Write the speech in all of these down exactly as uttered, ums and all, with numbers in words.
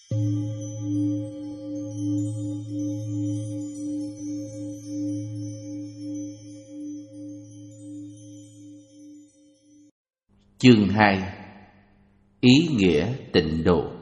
Chương hai. Ý nghĩa tịnh độ.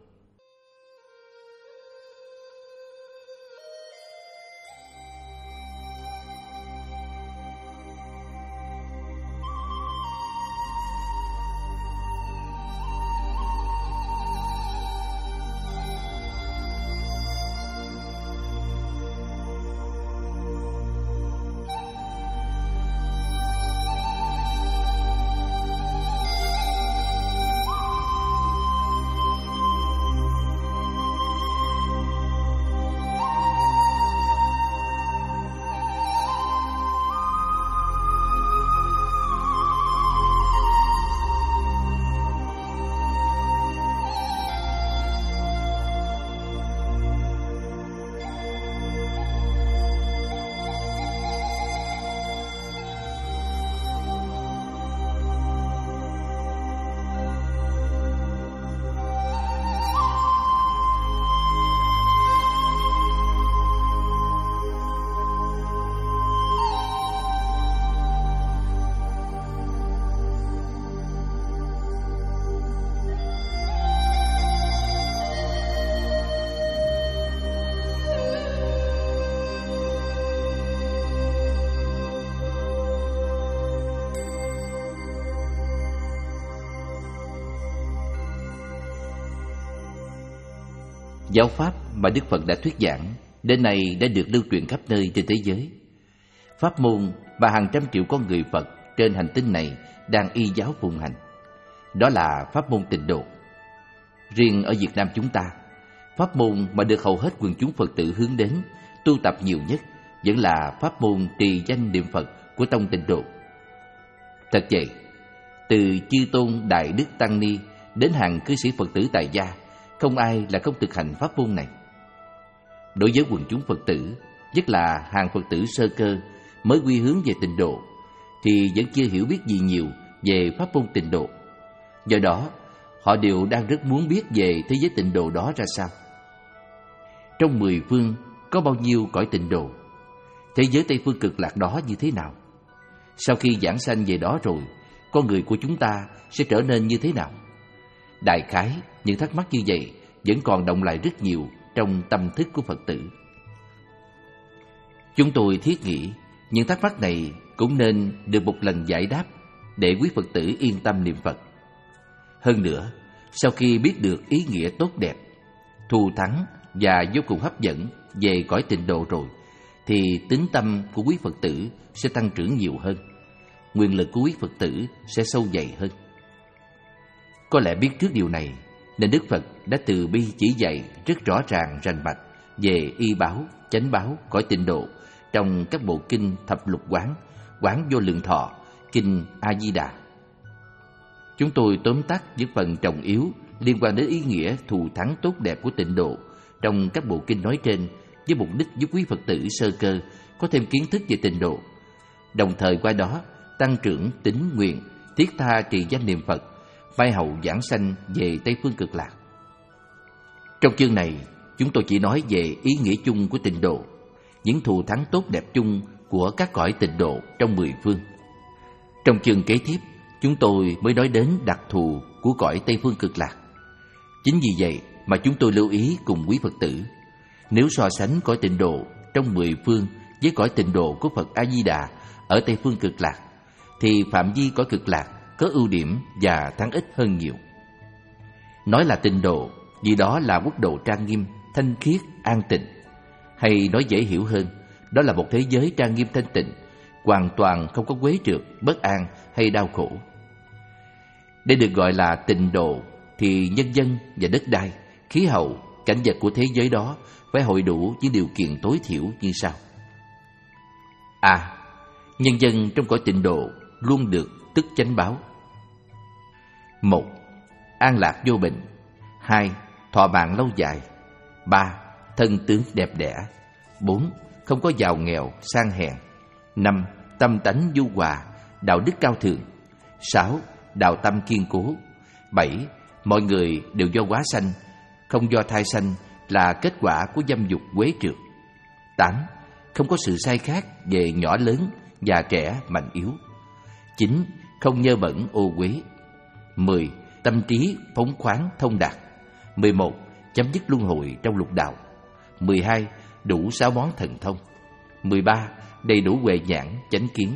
Giáo pháp mà Đức Phật đã thuyết giảng đến nay đã được lưu truyền khắp nơi trên thế giới. Pháp môn mà hàng trăm triệu con người Phật trên hành tinh này đang y giáo phụng hành, đó là pháp môn tịnh độ. Riêng ở Việt Nam chúng ta, pháp môn mà được hầu hết quần chúng Phật tử hướng đến, tu tập nhiều nhất vẫn là pháp môn trì danh niệm Phật của tông tịnh độ. Thật vậy, từ chư tôn Đại Đức Tăng Ni đến hàng cư sĩ Phật tử tại gia, không ai là không thực hành pháp môn này. Đối với quần chúng Phật tử, nhất là hàng Phật tử sơ cơ mới quy hướng về tịnh độ, thì vẫn chưa hiểu biết gì nhiều về pháp môn tịnh độ. Do đó, họ đều đang rất muốn biết về thế giới tịnh độ đó ra sao. Trong mười phương có bao nhiêu cõi tịnh độ? Thế giới Tây Phương Cực Lạc đó như thế nào? Sau khi giảng sanh về đó rồi, con người của chúng ta sẽ trở nên như thế nào? Đại khái, những thắc mắc như vậy vẫn còn động lại rất nhiều trong tâm thức của Phật tử. Chúng tôi thiết nghĩ những thắc mắc này cũng nên được một lần giải đáp để quý Phật tử yên tâm niệm Phật. Hơn nữa, sau khi biết được ý nghĩa tốt đẹp, thù thắng và vô cùng hấp dẫn về cõi tịnh độ rồi, thì tín tâm của quý Phật tử sẽ tăng trưởng nhiều hơn, nguyện lực của quý Phật tử sẽ sâu dày hơn. Có lẽ biết trước điều này nên Đức Phật đã từ bi chỉ dạy rất rõ ràng rành mạch về y báo, chánh báo, cõi tịnh độ trong các bộ kinh Thập Lục Quán, Quán Vô Lượng Thọ, kinh A Di Đà. Chúng tôi tóm tắt những phần trọng yếu liên quan đến ý nghĩa thù thắng tốt đẹp của tịnh độ trong các bộ kinh nói trên, với mục đích giúp quý Phật tử sơ cơ có thêm kiến thức về tịnh độ, đồng thời qua đó tăng trưởng tín nguyện, thiết tha trì danh niệm Phật, mai hậu giảng sanh về Tây Phương Cực Lạc. Trong chương này, chúng tôi chỉ nói về ý nghĩa chung của tịnh độ, những thù thắng tốt đẹp chung của các cõi tịnh độ trong mười phương. Trong chương kế tiếp, chúng tôi mới nói đến đặc thù của cõi Tây Phương Cực Lạc. Chính vì vậy mà chúng tôi lưu ý cùng quý Phật tử, nếu so sánh cõi tịnh độ trong mười phương với cõi tịnh độ của Phật A Di Đà ở Tây Phương Cực Lạc, thì phạm vi cõi Cực Lạc có ưu điểm và thắng ích hơn nhiều. Nói là tịnh độ vì đó là quốc độ trang nghiêm, thanh khiết, an tịnh. Hay nói dễ hiểu hơn, đó là một thế giới trang nghiêm thanh tịnh, hoàn toàn không có quấy trượt, bất an hay đau khổ. Để được gọi là tịnh độ thì nhân dân và đất đai, khí hậu, cảnh vật của thế giới đó phải hội đủ những điều kiện tối thiểu như sau. A. Nhân dân trong cõi tịnh độ luôn được tức chánh báo. Một. An lạc vô bệnh. Hai. Thọ mạng lâu dài. Ba. Thân tướng đẹp đẽ. Bốn. Không có giàu nghèo, sang hèn. Năm. Tâm tánh nhu hòa, đạo đức cao thượng. Sáu. Đạo tâm kiên cố. Bảy. Mọi người đều do hóa sanh, không do thai sanh là kết quả của dâm dục quế trượt. Tám. Không có sự sai khác về nhỏ lớn, già trẻ, mạnh yếu. Chín. Không nhơ bẩn ô uế. Mười. Tâm trí phóng khoáng thông đạt. Mười một. Chấm dứt luân hồi trong lục đạo. Mười hai. Đủ sáu món thần thông. Mười ba. Đầy đủ huệ nhãn, chánh kiến.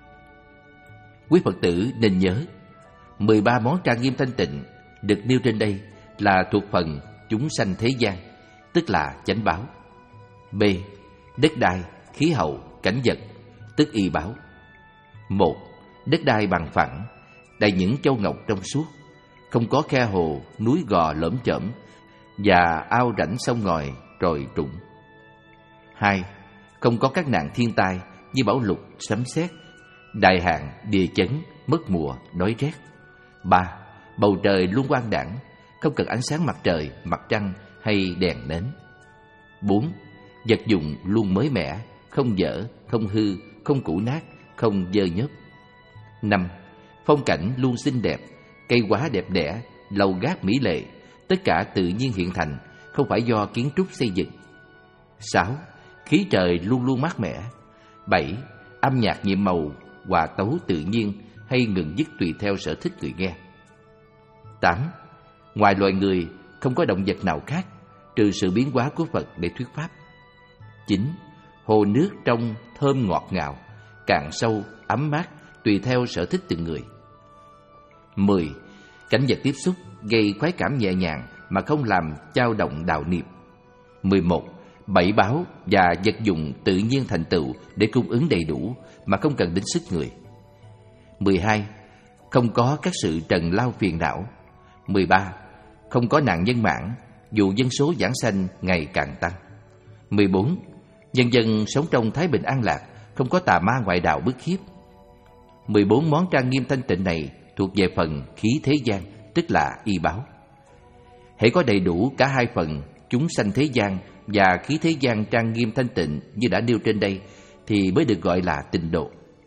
Quý Phật tử nên nhớ, mười ba món trang nghiêm thanh tịnh được nêu trên đây là thuộc phần chúng sanh thế gian, tức là chánh báo. B. Đất đai, khí hậu, cảnh vật, tức y báo. Một. Đất đai bằng phẳng, đầy những châu ngọc trong suốt, không có khe hồ, núi gò lởm chởm và ao rãnh sông ngòi trồi trũng. Hai. Không có các nạn thiên tai như bão lụt, sấm sét, đại hạn, địa chấn, mất mùa, đói rét. Ba. Bầu trời luôn quang đãng, không cần ánh sáng mặt trời, mặt trăng hay đèn nến. Bốn. Vật dụng luôn mới mẻ, không dở, không hư, không cũ nát, không dơ nhớp. Năm. Phong cảnh luôn xinh đẹp, cây quá đẹp đẽ, lầu gác mỹ lệ, tất cả tự nhiên hiện thành, không phải do kiến trúc xây dựng. Sáu. Khí trời luôn luôn mát mẻ. Bảy. Âm nhạc nhiệm màu, hòa tấu tự nhiên hay ngừng dứt tùy theo sở thích người nghe. Tám. Ngoài loài người, không có động vật nào khác, trừ sự biến hóa của Phật để thuyết pháp. Chín. Hồ nước trong thơm ngọt ngào, cạn sâu, ấm mát, tùy theo sở thích từng người. Mười. Cảnh vật tiếp xúc gây khoái cảm nhẹ nhàng mà không làm dao động đạo niệm. Mười một. Bảy báo và vật dụng tự nhiên thành tựu để cung ứng đầy đủ mà không cần đến sức người. Mười hai. Không có các sự trần lao phiền não. Mười ba. Không có nạn nhân mãn, dù dân số giảng sanh ngày càng tăng. Mười bốn. Nhân dân sống trong thái bình an lạc, không có tà ma ngoại đạo bức hiếp. Mười bốn món trang nghiêm thanh tịnh này thuộc về phần khí thế gian, tức là y báo. Hễ có đầy đủ cả hai phần chúng sanh thế gian và khí thế gian trang nghiêm thanh tịnh như đã nêu trên đây thì mới được gọi là tịnh độ.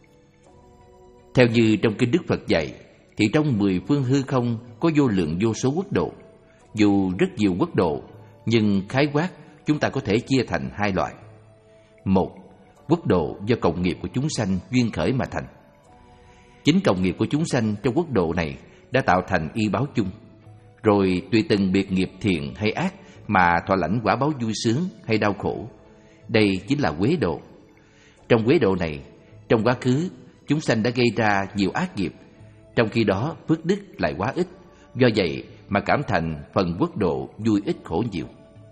Theo như trong kinh Đức Phật dạy, thì trong mười phương hư không có vô lượng vô số quốc độ. Dù rất nhiều quốc độ, nhưng khái quát chúng ta có thể chia thành hai loại. Một. Quốc độ do cộng nghiệp của chúng sanh duyên khởi mà thành. Chính cộng nghiệp của chúng sanh trong quốc độ này đã tạo thành y báo chung, rồi tùy từng biệt nghiệp thiện hay ác mà thọ lãnh quả báo vui sướng hay đau khổ. Đây chính là quế độ. Trong quế độ này, trong quá khứ chúng sanh đã gây ra nhiều ác nghiệp, trong khi đó phước đức lại quá ít, do vậy mà cảm thành phần quốc độ vui ít khổ nhiều.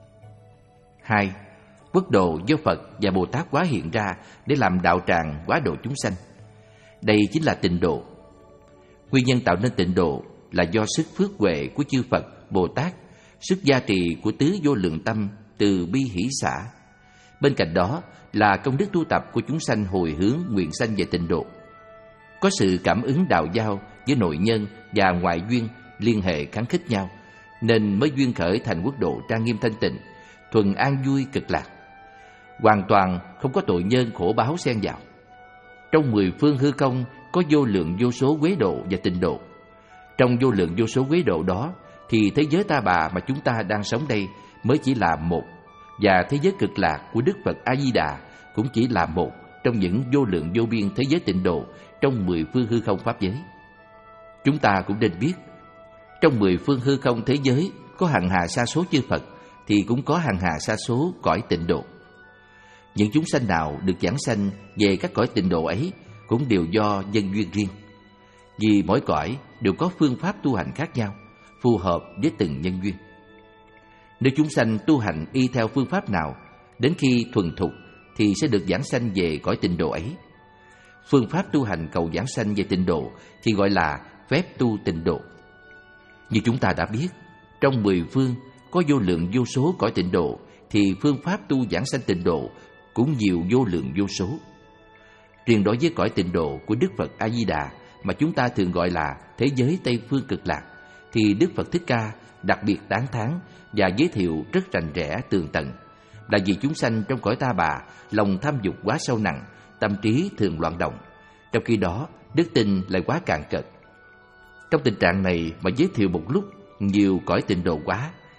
Hai. Quốc độ do Phật và Bồ Tát hóa hiện ra để làm đạo tràng hóa độ chúng sanh. Đây chính là tịnh độ. Nguyên nhân tạo nên tịnh độ là do sức phước huệ của chư Phật, Bồ Tát, sức gia trì của tứ vô lượng tâm từ bi hỷ xả. Bên cạnh đó là công đức tu tập của chúng sanh hồi hướng nguyện sanh về tịnh độ. Có sự cảm ứng đạo giao với nội nhân và ngoại duyên liên hệ kháng khích nhau, nên mới duyên khởi thành quốc độ trang nghiêm thanh tịnh, thuần an vui cực lạc, hoàn toàn không có tội nhân khổ báo xen vào. Trong mười phương hư không có vô lượng vô số quế độ và tịnh độ. Trong vô lượng vô số quế độ đó thì thế giới Ta Bà mà chúng ta đang sống đây mới chỉ là một, và thế giới cực lạc của Đức Phật A Di Đà cũng chỉ là một trong những vô lượng vô biên thế giới tịnh độ trong mười phương hư không pháp giới. Chúng ta cũng nên biết, trong mười phương hư không thế giới có hằng hà sa số chư Phật, thì cũng có hằng hà sa số cõi tịnh độ. Những chúng sanh nào được giảng sanh về các cõi tịnh độ ấy cũng đều do nhân duyên riêng, vì mỗi cõi đều có phương pháp tu hành khác nhau, phù hợp với từng nhân duyên. Nếu chúng sanh tu hành y theo phương pháp nào, đến khi thuần thục thì sẽ được giảng sanh về cõi tịnh độ ấy. Phương pháp tu hành cầu giảng sanh về tịnh độ thì gọi là phép tu tịnh độ. Như chúng ta đã biết, trong mười phương có vô lượng vô số cõi tịnh độ, thì phương pháp tu giảng sanh tịnh độ cũng nhiều vô lượng vô số. Riêng đối với cõi tịnh độ của Đức Phật A Di Đà mà chúng ta thường gọi là thế giới Tây phương cực lạc, thì Đức Phật Thích Ca đặc biệt tán thán và giới thiệu rất rành rẽ tường tận, là vì chúng sanh trong cõi Ta Bà lòng tham dục quá sâu nặng, tâm trí thường loạn động, trong khi đó đức tin lại quá cạn cợt. Trong tình trạng này mà giới thiệu một lúc nhiều cõi tịnh độ quá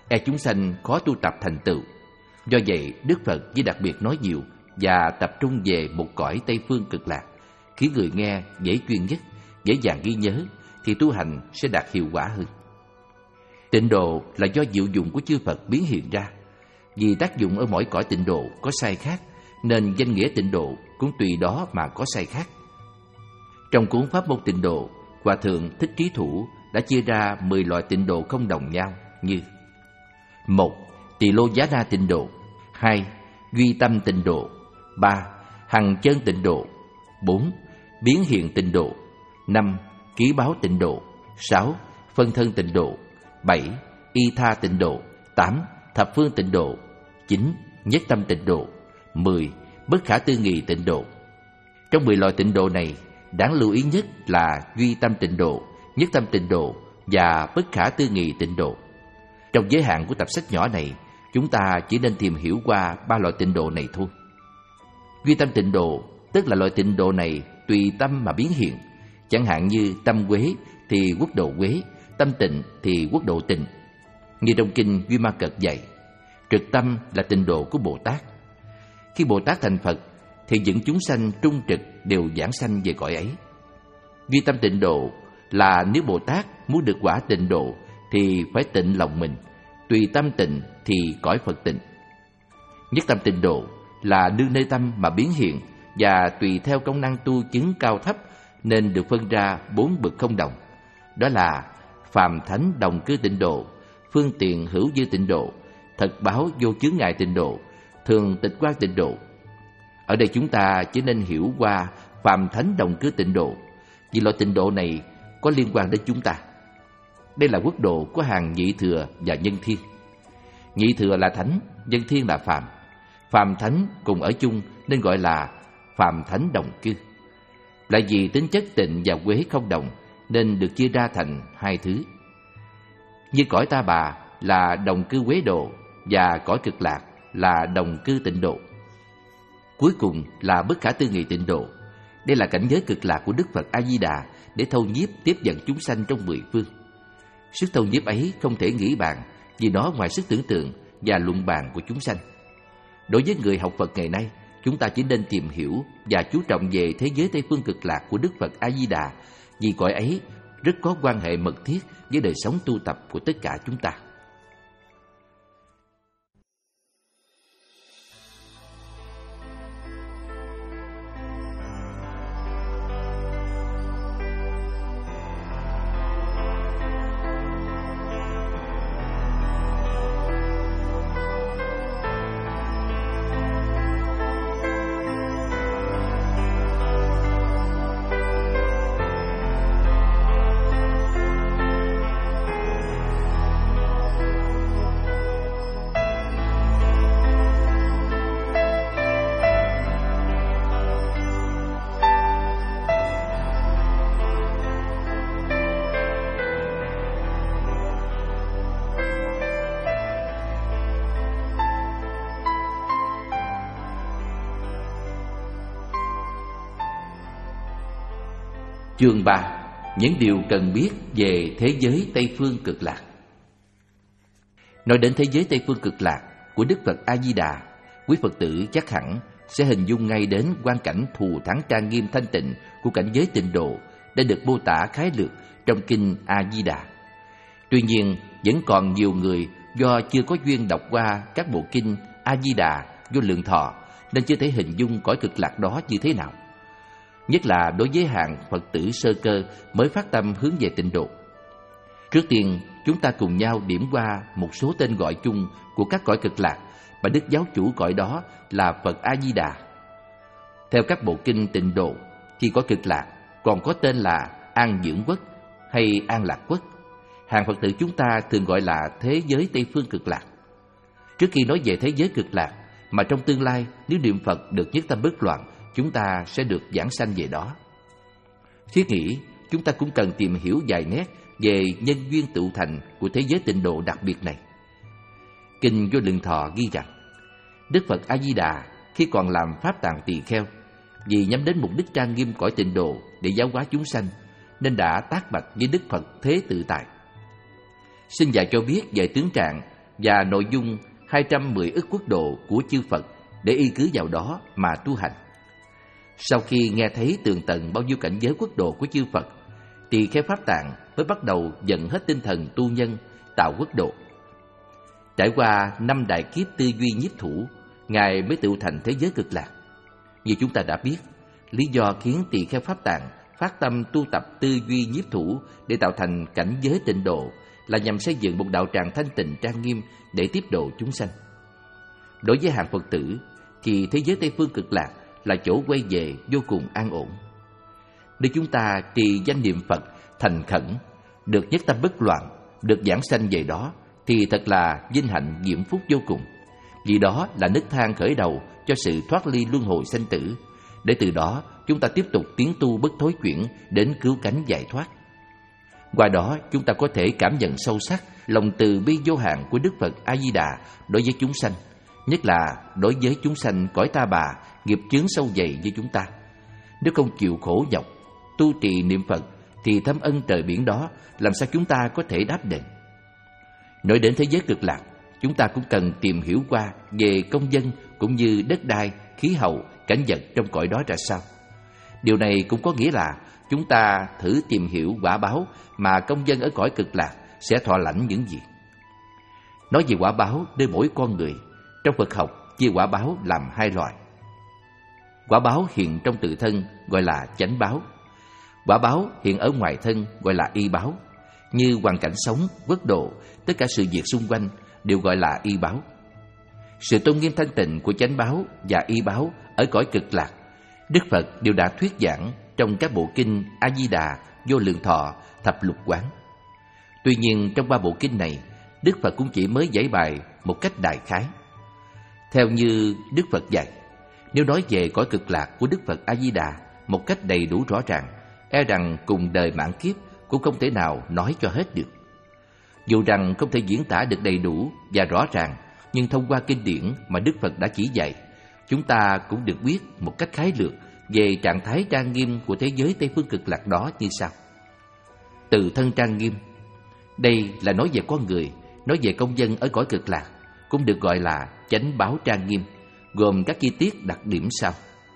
e chúng sanh khó tu tập thành tựu. Do vậy, Đức Phật chỉ đặc biệt nói nhiều và tập trung về một cõi Tây Phương Cực Lạc, khiến người nghe dễ chuyên nhất, dễ dàng ghi nhớ, thì tu hành sẽ đạt hiệu quả hơn. Tịnh độ là do diệu dụng của chư Phật biến hiện ra. Vì tác dụng ở mỗi cõi tịnh độ có sai khác, nên danh nghĩa tịnh độ cũng tùy đó mà có sai khác. Trong cuốn Pháp môn tịnh độ, Hòa thượng Thích Trí Thủ đã chia ra mười loại tịnh độ không đồng nhau như: một. Tỳ lô giá na tịnh độ. Hai. Duy tâm tịnh độ. Ba. Hằng chân tịnh độ. Bốn. Biến hiện tịnh độ. Năm. Ký báo tịnh độ. Sáu. Phân thân tịnh độ. Bảy. Y tha tịnh độ. Tám. Thập phương tịnh độ. Chín. Nhất tâm tịnh độ. Mười. Bất khả tư nghị tịnh độ. Trong mười loại tịnh độ này, đáng lưu ý nhất là duy tâm tịnh độ, nhất tâm tịnh độ và bất khả tư nghị tịnh độ. Trong giới hạn của tập sách nhỏ này, chúng ta chỉ nên tìm hiểu qua ba loại tịnh độ này thôi. Duy tâm tịnh độ tức là loại tịnh độ này tùy tâm mà biến hiện. Chẳng hạn như tâm quế thì quốc độ quế, tâm tịnh thì quốc độ tịnh. Như trong kinh Duy Ma Cật dạy, trực tâm là tịnh độ của Bồ Tát. Khi Bồ Tát thành Phật thì những chúng sanh trung trực đều giảng sanh về cõi ấy. Duy tâm tịnh độ là nếu Bồ Tát muốn được quả tịnh độ thì phải tịnh lòng mình, tùy tâm tịnh thì cõi Phật tịnh. Nhất tâm tịnh độ là nương nơi tâm mà biến hiện, và tùy theo công năng tu chứng cao thấp nên được phân ra bốn bậc không đồng. Đó là phàm thánh đồng cư tịnh độ, phương tiện hữu dư tịnh độ, thật báo vô chướng ngại tịnh độ, thường tịch quan tịnh độ. Ở đây chúng ta chỉ nên hiểu qua phàm thánh đồng cư tịnh độ, vì loại tịnh độ này có liên quan đến chúng ta. Đây là quốc độ của hàng nhị thừa và nhân thiên. Nhị thừa là thánh, nhân thiên là phàm. Phàm thánh cùng ở chung nên gọi là phàm thánh đồng cư. Lại vì tính chất tịnh và quế không đồng nên được chia ra thành hai thứ. Như cõi Ta Bà là đồng cư quế độ và cõi Cực Lạc là đồng cư tịnh độ. Cuối cùng là bất khả tư nghị tịnh độ. Đây là cảnh giới cực lạc của Đức Phật A Di Đà để thâu nhiếp tiếp dẫn chúng sanh trong mười phương. Sức thâu nhiếp ấy không thể nghĩ bàn, vì nó ngoài sức tưởng tượng và luận bàn của chúng sanh. Đối với người học Phật ngày nay, chúng ta chỉ nên tìm hiểu và chú trọng về thế giới Tây Phương Cực Lạc của Đức Phật A Di Đà, vì cõi ấy rất có quan hệ mật thiết với đời sống tu tập của tất cả chúng ta. Chương ba. Những điều cần biết về thế giới Tây Phương Cực Lạc. Nói đến thế giới Tây Phương Cực Lạc của Đức Phật A Di Đà, quý Phật tử chắc hẳn sẽ hình dung ngay đến quang cảnh thù thắng trang nghiêm thanh tịnh của cảnh giới tịnh độ đã được mô tả khái lược trong kinh A Di Đà. Tuy nhiên, vẫn còn nhiều người do chưa có duyên đọc qua các bộ kinh A Di Đà, Vô Lượng Thọ nên chưa thể hình dung cõi cực lạc đó như thế nào. Nhất là đối với hạng Phật tử sơ cơ mới phát tâm hướng về tịnh độ. Trước tiên, chúng ta cùng nhau điểm qua một số tên gọi chung của các cõi cực lạc mà Đức Giáo chủ cõi đó là Phật A Di Đà. Theo các bộ kinh tịnh độ thì cõi cực lạc còn có tên là An Dưỡng Quốc hay An Lạc Quốc. Hàng Phật tử chúng ta thường gọi là thế giới Tây Phương Cực Lạc. Trước khi nói về thế giới cực lạc, mà trong tương lai nếu niệm Phật được nhất tâm bất loạn, chúng ta sẽ được giảng sanh về đó. Thiết nghĩ, chúng ta cũng cần tìm hiểu vài nét về nhân duyên tụ thành của thế giới tịnh độ đặc biệt này. Kinh Vô Lượng Thọ ghi rằng, Đức Phật A Di Đà khi còn làm pháp tạng tỳ kheo, vì nhắm đến mục đích trang nghiêm cõi tịnh độ để giáo hóa chúng sanh, nên đã tác bạch với Đức Phật Thế Tự Tại. Xin dạy cho biết về tướng trạng và nội dung hai trăm mười ức quốc độ của chư Phật để y cứ vào đó mà tu hành. Sau khi nghe thấy tường tận bao nhiêu cảnh giới quốc độ của chư Phật, Tỳ Kheo Pháp Tạng mới bắt đầu dần hết tinh thần tu nhân, tạo quốc độ. Trải qua năm đại kiếp tư duy nhiếp thủ, Ngài mới tựu thành thế giới Cực Lạc. Như chúng ta đã biết, lý do khiến Tỳ Kheo Pháp Tạng phát tâm tu tập tư duy nhiếp thủ để tạo thành cảnh giới tịnh độ là nhằm xây dựng một đạo tràng thanh tịnh trang nghiêm để tiếp độ chúng sanh. Đối với hàng Phật tử thì thế giới Tây Phương Cực Lạc là chỗ quay về vô cùng an ổn. Nếu chúng ta trì danh niệm Phật thành khẩn, được nhất tâm bất loạn, được giảng sanh về đó, thì thật là vinh hạnh diễm phúc vô cùng. Vì đó là nấc thang khởi đầu cho sự thoát ly luân hồi sanh tử, để từ đó chúng ta tiếp tục tiến tu bất thối chuyển đến cứu cánh giải thoát. Qua đó chúng ta có thể cảm nhận sâu sắc lòng từ bi vô hạn của Đức Phật A Di Đà đối với chúng sanh, nhất là đối với chúng sanh cõi ta bà, nghiệp chướng sâu dày như chúng ta. Nếu không chịu khổ nhọc tu trì niệm Phật thì thâm ân trời biển đó làm sao chúng ta có thể đáp đền. Nói đến thế giới Cực Lạc, chúng ta cũng cần tìm hiểu qua về công dân cũng như đất đai, khí hậu, cảnh vật trong cõi đó ra sao. Điều này cũng có nghĩa là chúng ta thử tìm hiểu quả báo mà công dân ở cõi Cực Lạc sẽ thọ lãnh những gì. Nói về quả báo nơi mỗi con người, trong Phật học chia quả báo làm hai loại. Quả báo hiện trong tự thân gọi là chánh báo. Quả báo hiện ở ngoài thân gọi là y báo. Như hoàn cảnh sống, quốc độ, tất cả sự việc xung quanh đều gọi là y báo. Sự tôn nghiêm thanh tịnh của chánh báo và y báo ở cõi Cực Lạc, Đức Phật đều đã thuyết giảng trong các bộ kinh A Di Đà, Vô Lượng Thọ, Thập Lục Quán. Tuy nhiên trong ba bộ kinh này, Đức Phật cũng chỉ mới giải bài một cách đại khái. Theo như Đức Phật dạy, nếu nói về cõi Cực Lạc của Đức Phật A Di Đà một cách đầy đủ rõ ràng, e rằng cùng đời mãn kiếp cũng không thể nào nói cho hết được. Dù rằng không thể diễn tả được đầy đủ và rõ ràng, nhưng thông qua kinh điển mà Đức Phật đã chỉ dạy, chúng ta cũng được biết một cách khái lược về trạng thái trang nghiêm của thế giới Tây Phương Cực Lạc đó như sau. Từ thân trang nghiêm, đây là nói về con người, nói về công dân ở cõi Cực Lạc, cũng được gọi là chánh báo trang nghiêm, gồm các chi tiết đặc điểm sau.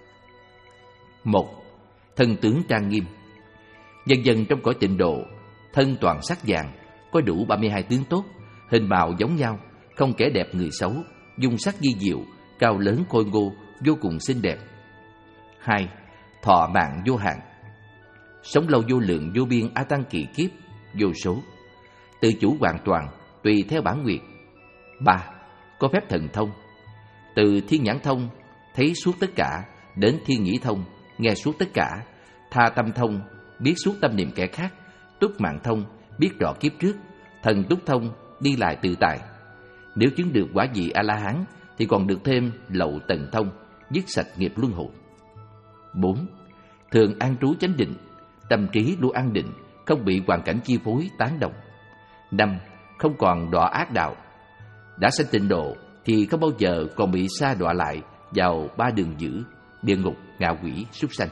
Một, thân tướng trang nghiêm. Nhân dân trong cõi tịnh độ, thân toàn sắc vàng, có đủ ba mươi hai tướng tốt, hình mạo giống nhau, không kẻ đẹp người xấu, dung sắc di diệu, cao lớn khôi ngô, vô cùng xinh đẹp. Hai, thọ mạng vô hạn. Sống lâu vô lượng vô biên a tăng kỳ kiếp, vô số. Tự chủ hoàn toàn, tùy theo bản nguyện. Ba, có phép thần thông. Từ thiên nhãn thông, thấy suốt tất cả, đến thiên nhĩ thông, nghe suốt tất cả, tha tâm thông, biết suốt tâm niệm kẻ khác, túc mạng thông, biết rõ kiếp trước, thần túc thông, đi lại tự tại. Nếu chứng được quả vị A-la-hán thì còn được thêm lậu tần thông, dứt sạch nghiệp luân hồi. Bốn, thường an trú chánh định, tâm trí luôn an định, không bị hoàn cảnh chi phối tán động. Năm, không còn đọa ác đạo. Đã sanh tịnh độ thì không bao giờ còn bị sa đọa lại vào ba đường dữ, địa ngục, ngạ quỷ, súc sanh.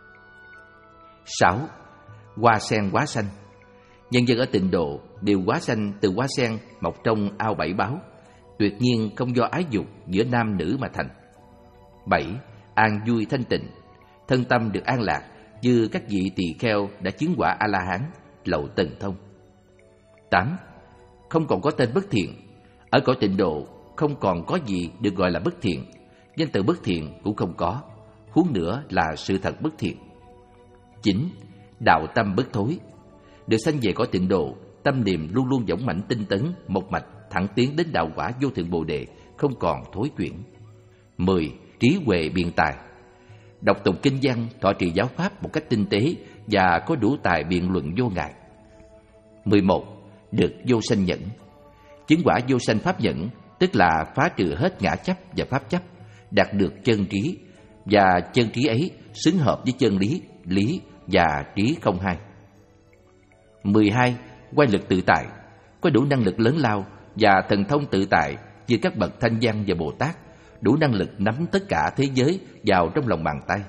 Sáu, hoa sen hóa sanh. Nhân dân ở tịnh độ đều hóa sanh từ hoa sen mọc trong ao bảy báo, tuyệt nhiên không do ái dục giữa nam nữ mà thành. Bảy, an vui thanh tịnh, thân tâm được an lạc như các vị tỳ kheo đã chứng quả A-la-hán, lậu tần thông. Tám, không còn có tên bất thiện. Ở cõi tịnh độ không còn có gì được gọi là bất thiện, danh từ bất thiện cũng không có, huống nữa là sự thật bất thiện. Chín, đạo tâm bất thối. Được sanh về cõi tịnh độ, tâm niệm luôn luôn dũng mãnh tinh tấn, một mạch thẳng tiến đến đạo quả vô thượng bồ đề, không còn thối chuyển. Mười, trí huệ biện tài. Đọc tụng kinh văn, thọ trì giáo pháp một cách tinh tế và có đủ tài biện luận vô ngại. Mười một, được vô sanh nhẫn. Chứng quả vô sanh pháp nhẫn, tức là phá trừ hết ngã chấp và pháp chấp, đạt được chân trí, và chân trí ấy xứng hợp với chân lý, lý và trí không hai. Mười hai, quay lực tự tại, có đủ năng lực lớn lao và thần thông tự tại như các bậc Thanh Văn và Bồ Tát, đủ năng lực nắm tất cả thế giới vào trong lòng bàn tay.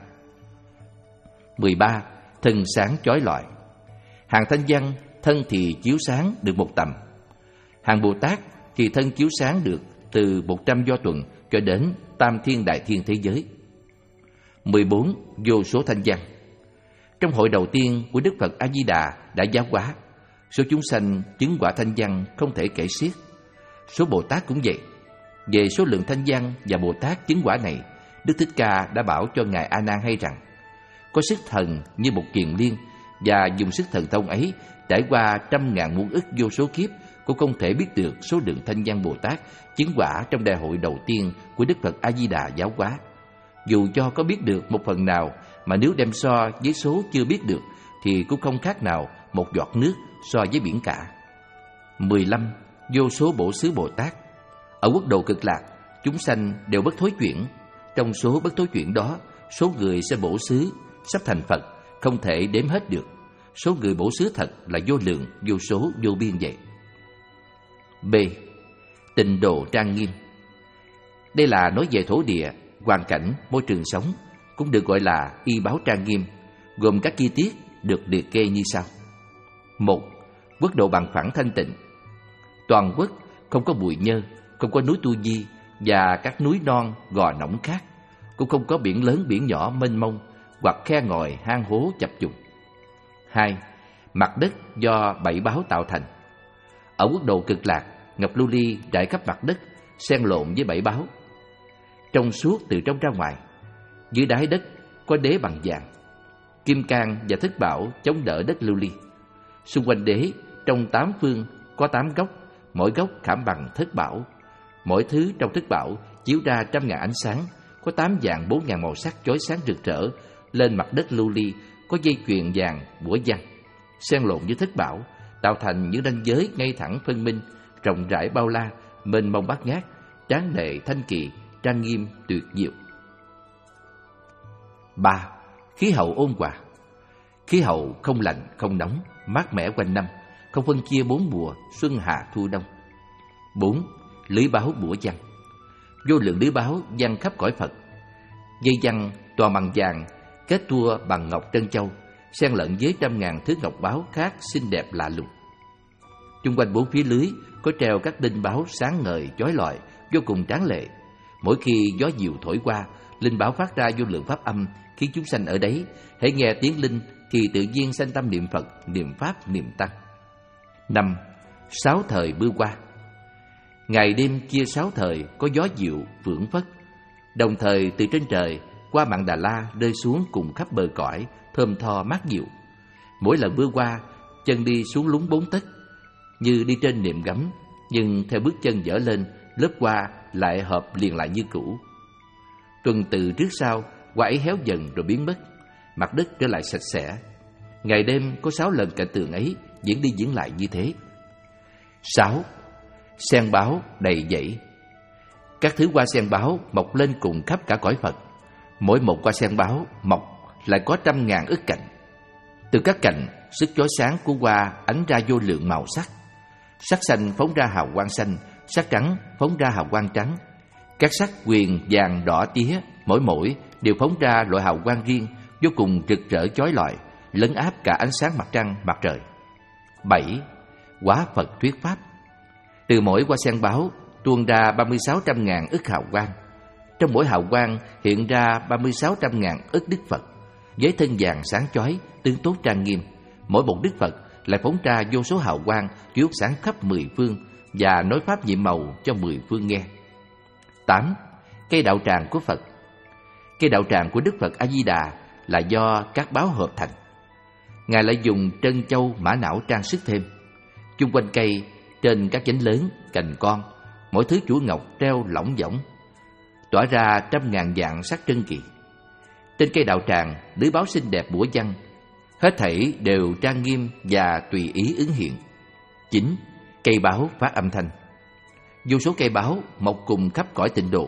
Mười ba, thân sáng chói lọi. Hàng Thanh Văn thân thì chiếu sáng được một tầm, hàng Bồ Tát thì thân chiếu sáng được từ một trăm do tuần cho đến tam thiên đại thiên thế giới. mười bốn. Vô số thanh văn. Trong hội đầu tiên của Đức Phật A Di Đà đã giáo hóa, số chúng sanh chứng quả thanh văn không thể kể xiết. Số Bồ Tát cũng vậy. Về số lượng thanh văn và Bồ Tát chứng quả này, Đức Thích Ca đã bảo cho ngài A Nan hay rằng có sức thần như một kiền liên, và dùng sức thần thông ấy trải qua trăm ngàn muôn ức vô số kiếp cũng không thể biết được số lượng thanh văn Bồ Tát chứng quả trong đại hội đầu tiên của Đức Phật A Di Đà giáo hóa. Dù cho có biết được một phần nào, mà nếu đem so với số chưa biết được thì cũng không khác nào một giọt nước so với biển cả. mười lăm. Vô số bổ xứ Bồ Tát. Ở quốc độ Cực Lạc, chúng sanh đều bất thối chuyển. Trong số bất thối chuyển đó, số người sẽ bổ xứ sắp thành Phật không thể đếm hết được. Số người bổ xứ thật là vô lượng, vô số, vô biên vậy. B. Tịnh độ trang nghiêm. Đây là nói về thổ địa, hoàn cảnh, môi trường sống, cũng được gọi là y báo trang nghiêm, gồm các chi tiết được liệt kê như sau. Một. Quốc độ bằng phẳng thanh tịnh. Toàn quốc không có bụi nhơ, không có núi Tu Di và các núi non gò nõng khác, cũng không có biển lớn biển nhỏ mênh mông hoặc khe ngòi hang hố chập trùng. Hai. Mặt đất do bảy báo tạo thành. Ở quốc độ Cực Lạc, ngọc lưu ly trải khắp mặt đất, xen lộn với bảy báo, trong suốt từ trong ra ngoài. Dưới đáy đất có đế bằng vàng, kim cang và thất bảo chống đỡ đất lưu ly. Xung quanh đế trong tám phương có tám góc, mỗi góc khảm bằng thất bảo. Mỗi thứ trong thất bảo chiếu ra trăm ngàn ánh sáng, có tám vạn bốn ngàn màu sắc chói sáng rực rỡ. Lên mặt đất lưu ly có dây chuyền vàng bủa văn, xen lộn với thất bảo, tạo thành những ranh giới ngay thẳng phân minh, rộng rãi bao la, mênh mông bát ngát, tráng lệ thanh kỳ, trang nghiêm tuyệt diệu. Ba. Khí hậu ôn hòa. Khí hậu không lạnh không nóng, mát mẻ quanh năm, không phân chia bốn mùa xuân hạ thu đông. Bốn. Lưới báo bủa văn. Vô lượng lưới báo giăng khắp cõi Phật. Dây giăng toàn bằng vàng, kết tua bằng ngọc trân châu, xen lẫn với trăm ngàn thứ ngọc báo khác xinh đẹp lạ lùng. Chung quanh bốn phía lưới có treo các đinh báo sáng ngời chói lọi, vô cùng tráng lệ. Mỗi khi gió diều thổi qua, linh báo phát ra vô lượng pháp âm, khiến chúng sanh ở đấy hễ nghe tiếng linh thì tự nhiên sanh tâm niệm Phật, niệm pháp, niệm tăng. Năm. Sáu thời bưa qua. Ngày đêm chia sáu thời có gió diệu phưởng phất, đồng thời từ trên trời qua Mạn Đà La rơi xuống cùng khắp bờ cõi, thơm tho mát dịu. Mỗi lần bưa qua, chân đi xuống lún bốn tấc, như đi trên niệm gấm, nhưng theo bước chân dở lên, lớp hoa lại hợp liền lại như cũ. Tuần từ trước sau, hoa ấy héo dần rồi biến mất, mặt đất trở lại sạch sẽ. Ngày đêm có sáu lần cảnh tượng ấy diễn đi diễn lại như thế. Sáu. Sen báo đầy dẫy. Các thứ hoa sen báo mọc lên cùng khắp cả cõi Phật. Mỗi một hoa sen báo mọc lại có trăm ngàn ức cành. Từ các cành, sức chói sáng của hoa ánh ra vô lượng màu sắc. Sắc xanh phóng ra hào quang xanh, sắc trắng phóng ra hào quang trắng. Các sắc huyền, vàng, đỏ, tía, mỗi mỗi đều phóng ra loại hào quang riêng, vô cùng rực rỡ chói lọi, lấn áp cả ánh sáng mặt trăng, mặt trời. Bảy. Hóa Phật thuyết pháp. Từ mỗi hoa sen báo tuôn ra ba mươi sáu trăm ngàn ức hào quang. Trong mỗi hào quang hiện ra ba mươi sáu trăm ngàn ức Đức Phật, với thân vàng sáng chói, tướng tốt trang nghiêm. Mỗi một Đức Phật lại phóng ra vô số hào quang chiếu sáng khắp mười phương và nói pháp nhiệm màu cho mười phương nghe. Tám. Cây đạo tràng của Phật. Cây đạo tràng của Đức Phật A Di Đà là do các báo hợp thành. Ngài lại dùng trân châu mã não trang sức thêm. Chung quanh cây, trên các nhánh lớn, cành con, mỗi thứ chuỗi ngọc treo lỏng võng, tỏa ra trăm ngàn dạng sắc trân kỳ. Trên cây đạo tràng, lưới báo xinh đẹp bủa văn, hết thảy đều trang nghiêm và tùy ý ứng hiện. Chín. Cây báo phát âm thanh. Vô số cây báo mọc cùng khắp cõi tịnh độ.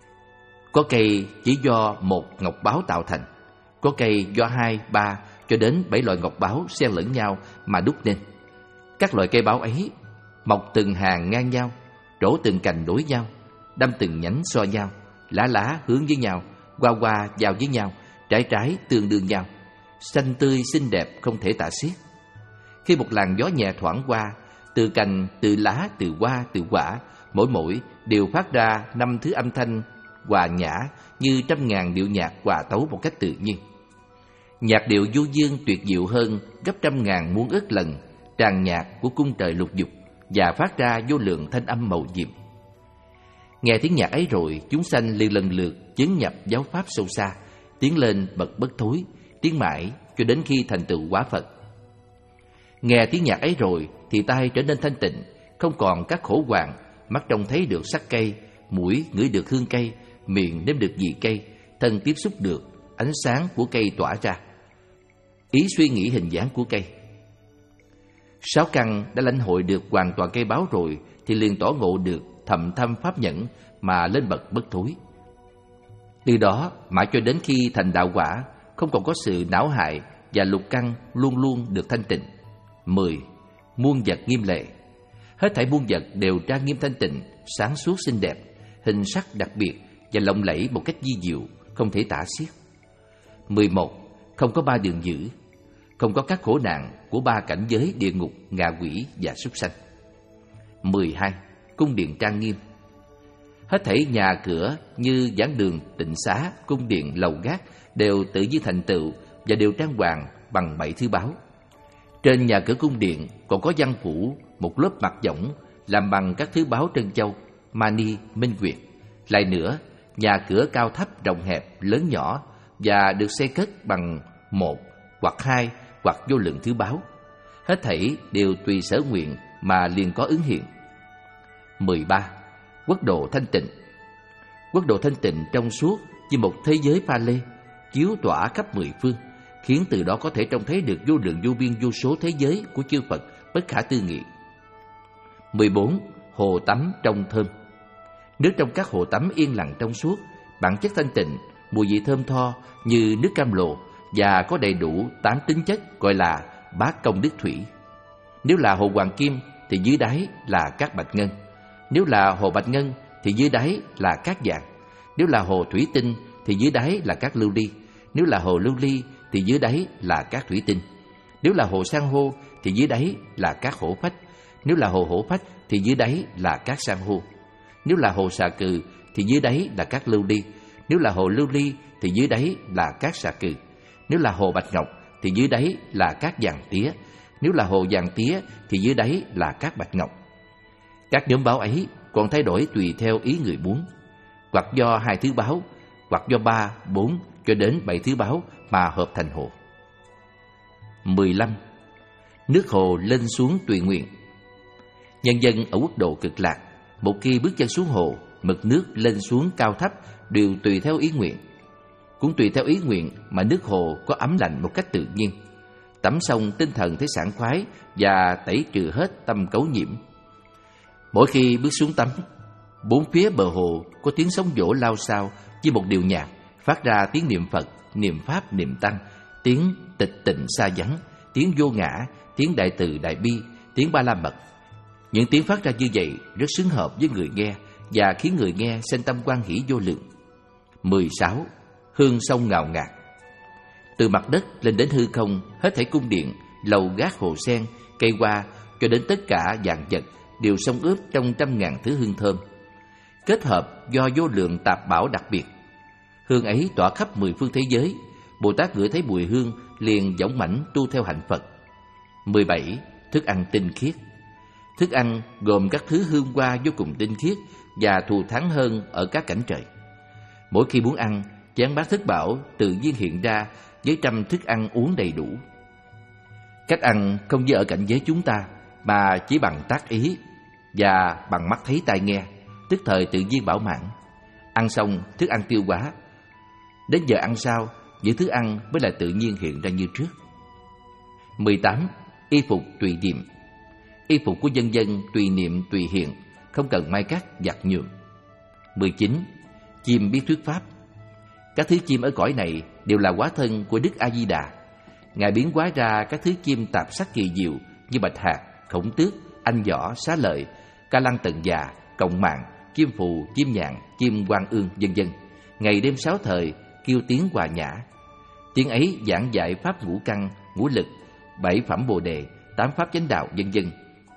Có cây chỉ do một ngọc báo tạo thành, có cây do hai, ba cho đến bảy loại ngọc báo xen lẫn nhau mà đúc nên. Các loại cây báo ấy mọc từng hàng ngang nhau, trổ từng cành đối nhau, đâm từng nhánh so nhau, lá lá hướng với nhau, hoa hoa vào với nhau, trái trái tương đương nhau, xanh tươi xinh đẹp không thể tả xiết. Khi một làn gió nhẹ thoảng qua, Từ cành, từ lá, từ hoa, từ quả, mỗi mỗi đều phát ra năm thứ âm thanh hòa nhã như trăm ngàn điệu nhạc hòa tấu một cách tự nhiên. Nhạc điệu du dương tuyệt diệu hơn gấp trăm ngàn muôn ức lần tràng nhạc của cung trời lục dục và phát ra vô lượng thanh âm mầu nhiệm. Nghe tiếng nhạc ấy rồi, chúng sanh liền lần lượt chứng nhập giáo pháp sâu xa, tiến lên bậc bất thối, tiến mãi cho đến khi thành tựu quả Phật. Nghe tiếng nhạc ấy rồi thì tai trở nên thanh tịnh, không còn các khổ hoạn, mắt trông thấy được sắc cây, mũi ngửi được hương cây, miệng nếm được vị cây, thân tiếp xúc được ánh sáng của cây tỏa ra, ý suy nghĩ hình dáng của cây. Sáu căn đã lãnh hội được hoàn toàn cây báo rồi thì liền tỏ ngộ được thầm thâm pháp nhẫn mà lên bậc bất thối. Từ đó mãi cho đến khi thành đạo quả, không còn có sự não hại và lục căn luôn luôn được thanh tịnh. Mười. Muôn vật nghiêm lệ. Hết thảy muôn vật đều trang nghiêm thanh tịnh, sáng suốt xinh đẹp, hình sắc đặc biệt và lộng lẫy một cách vi diệu, không thể tả xiết. Mười một. Không có ba đường dữ, không có các khổ nạn của ba cảnh giới địa ngục, ngạ quỷ và súc sanh. Mười hai. Cung điện trang nghiêm. Hết thảy nhà cửa như giảng đường, tịnh xá, cung điện, lầu gác đều tự nhiên thành tựu và đều trang hoàng bằng bảy thứ báu. Trên nhà cửa cung điện còn có văn phủ một lớp mặt võng làm bằng các thứ báu trân châu, mani, minh nguyệt. Lại nữa, nhà cửa cao thấp, rộng hẹp, lớn nhỏ và được xây cất bằng một hoặc hai hoặc vô lượng thứ báu. Hết thảy đều tùy sở nguyện mà liền có ứng hiện. Mười ba. Quốc độ thanh tịnh. Quốc độ thanh tịnh trong suốt như một thế giới pha lê, chiếu tỏa khắp mười phương, khiến từ đó có thể trông thấy được vô lượng vô biên vô số thế giới của chư Phật bất khả tư nghị. Mười bốn. Hồ tắm trong thơm. Nước trong các hồ tắm yên lặng trong suốt, bản chất thanh tịnh, mùi vị thơm tho như nước cam lộ và có đầy đủ tám tính chất gọi là bát công đức thủy. Nếu là hồ hoàng kim thì dưới đáy là các bạch ngân. Nếu là hồ bạch ngân thì dưới đáy là các vàng. Nếu là hồ thủy tinh thì dưới đáy là các lưu ly. Nếu là hồ lưu ly thì dưới đáy là các thủy tinh. Nếu là hồ san hô thì dưới đáy là các hổ phách. Nếu là hồ hổ phách thì dưới đáy là các san hô. Nếu là hồ xà cừ thì dưới đáy là các lưu ly. Nếu là hồ lưu ly thì dưới đáy là các xà cừ. Nếu là hồ bạch ngọc thì dưới đáy là các vàng tía. Nếu là hồ vàng tía thì dưới đáy là các bạch ngọc. Các nhóm báo ấy còn thay đổi tùy theo ý người muốn, hoặc do hai thứ báo, hoặc do ba, bốn cho đến bảy thứ báo mà hợp thành hồ. Mười lăm. Nước hồ lên xuống tùy nguyện. Nhân dân ở quốc độ Cực Lạc, một khi bước chân xuống hồ, mực nước lên xuống cao thấp đều tùy theo ý nguyện. Cũng tùy theo ý nguyện mà nước hồ có ấm lạnh một cách tự nhiên. Tắm xong tinh thần thấy sảng khoái và tẩy trừ hết tâm cấu nhiễm. Mỗi khi bước xuống tắm, bốn phía bờ hồ có tiếng sóng vỗ lao xao như một điệu nhạc, phát ra tiếng niệm Phật, niệm Pháp, niệm Tăng, tiếng tịch tịnh xa vắng, tiếng vô ngã, tiếng đại từ đại bi, tiếng ba la mật. Những tiếng phát ra như vậy rất xứng hợp với người nghe và khiến người nghe sinh tâm hoan hỷ vô lượng. Mười sáu. Hương sông ngào ngạt. Từ mặt đất lên đến hư không, hết thảy cung điện, lầu gác, hồ sen, cây hoa cho đến tất cả vạn vật đều xông ướp trong trăm ngàn thứ hương thơm, kết hợp do vô lượng tạp bảo đặc biệt. Hương ấy tỏa khắp mười phương thế giới. Bồ Tát ngửi thấy mùi hương liền dõng mãnh tu theo hạnh Phật. Mười bảy. Thức ăn tinh khiết. Thức ăn gồm các thứ hương hoa vô cùng tinh khiết và thù thắng hơn ở các cảnh trời. Mỗi khi muốn ăn, chén bát thức bảo tự nhiên hiện ra với trăm thức ăn uống đầy đủ. Cách ăn không như ở cảnh giới chúng ta, mà chỉ bằng tác ý và bằng mắt thấy tai nghe, tức thời tự nhiên bảo mãn. Ăn xong thức ăn tiêu hóa, đến giờ ăn sau, những thứ ăn mới lại tự nhiên hiện ra như trước. Mười tám. Y phục tùy niệm. Y phục của dân dân tùy niệm tùy hiện, không cần may cắt giặt nhuộm. Mười chín. Chim biết thuyết pháp. Các thứ chim ở cõi này đều là hóa thân của Đức A Di Đà. Ngài biến hóa ra các thứ chim tạp sắc kỳ diệu như bạch hạc, khổng tước, anh võ, xá lợi, ca lăng tần già, cộng mạng, chim phù, chim nhạn, chim quan ương, vân vân. Ngày đêm sáu thời kêu tiếng hòa nhã. Tiếng ấy giảng dạy pháp ngũ căn, ngũ lực, bảy phẩm bồ đề, tám pháp chánh đạo, vân vân,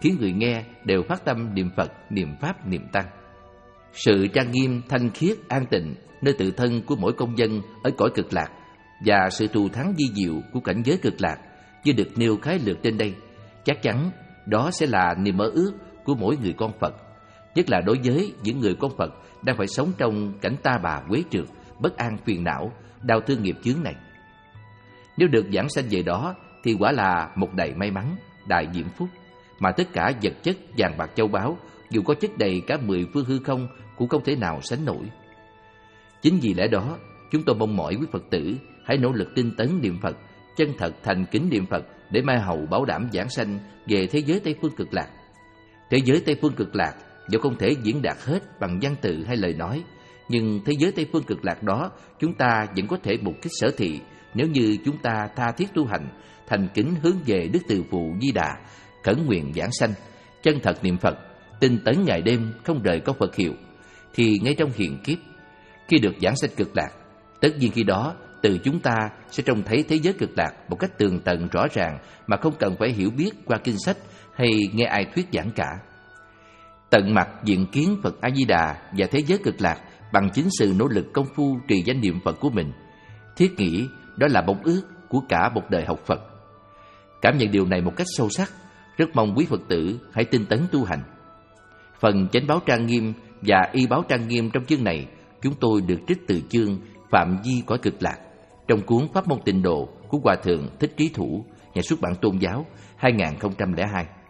khiến người nghe đều phát tâm niệm Phật, niệm Pháp, niệm Tăng. Sự trang nghiêm, thanh khiết, an tịnh nơi tự thân của mỗi công dân ở cõi cực lạc và sự thù thắng vi diệu của cảnh giới cực lạc như được nêu khái lược trên đây, chắc chắn đó sẽ là niềm mơ ước của mỗi người con Phật, nhất là đối với những người con Phật đang phải sống trong cảnh ta bà quế trượt, bất an phiền não, đau thương nghiệp chướng này. Nếu được giảng sanh về đó thì quả là một đầy may mắn, đại diễm phúc, mà tất cả vật chất vàng bạc châu báu dù có chất đầy cả mười phương hư không cũng không thể nào sánh nổi. Chính vì lẽ đó, chúng tôi mong mỏi quý Phật tử hãy nỗ lực tinh tấn niệm Phật, chân thật thành kính niệm Phật để mai hậu bảo đảm giảng sanh về thế giới Tây phương cực lạc. Thế giới Tây phương cực lạc dù không thể diễn đạt hết bằng văn tự hay lời nói, nhưng thế giới Tây phương cực lạc đó chúng ta vẫn có thể mục kích sở thị nếu như chúng ta tha thiết tu hành, thành kính hướng về Đức Từ Phụ Di Đà, khẩn nguyện giảng sanh, chân thật niệm Phật, tinh tấn ngày đêm không rời câu Phật hiệu, thì ngay trong hiện kiếp, khi được giảng sanh cực lạc, tất nhiên khi đó từ chúng ta sẽ trông thấy thế giới cực lạc một cách tường tận rõ ràng mà không cần phải hiểu biết qua kinh sách hay nghe ai thuyết giảng cả. Tận mặt diện kiến Phật A Di Đà và thế giới cực lạc bằng chính sự nỗ lực công phu trì danh niệm Phật của mình, thiết nghĩ đó là mong ước của cả một đời học Phật. Cảm nhận điều này một cách sâu sắc, rất mong quý Phật tử hãy tinh tấn tu hành. Phần chánh báo trang nghiêm và y báo trang nghiêm trong chương này chúng tôi được trích từ chương Phạm Vi cõi cực lạc trong cuốn Pháp môn tịnh độ của Hòa thượng Thích Trí Thủ, nhà xuất bản Tôn giáo, hai nghìn không trăm lẻ hai.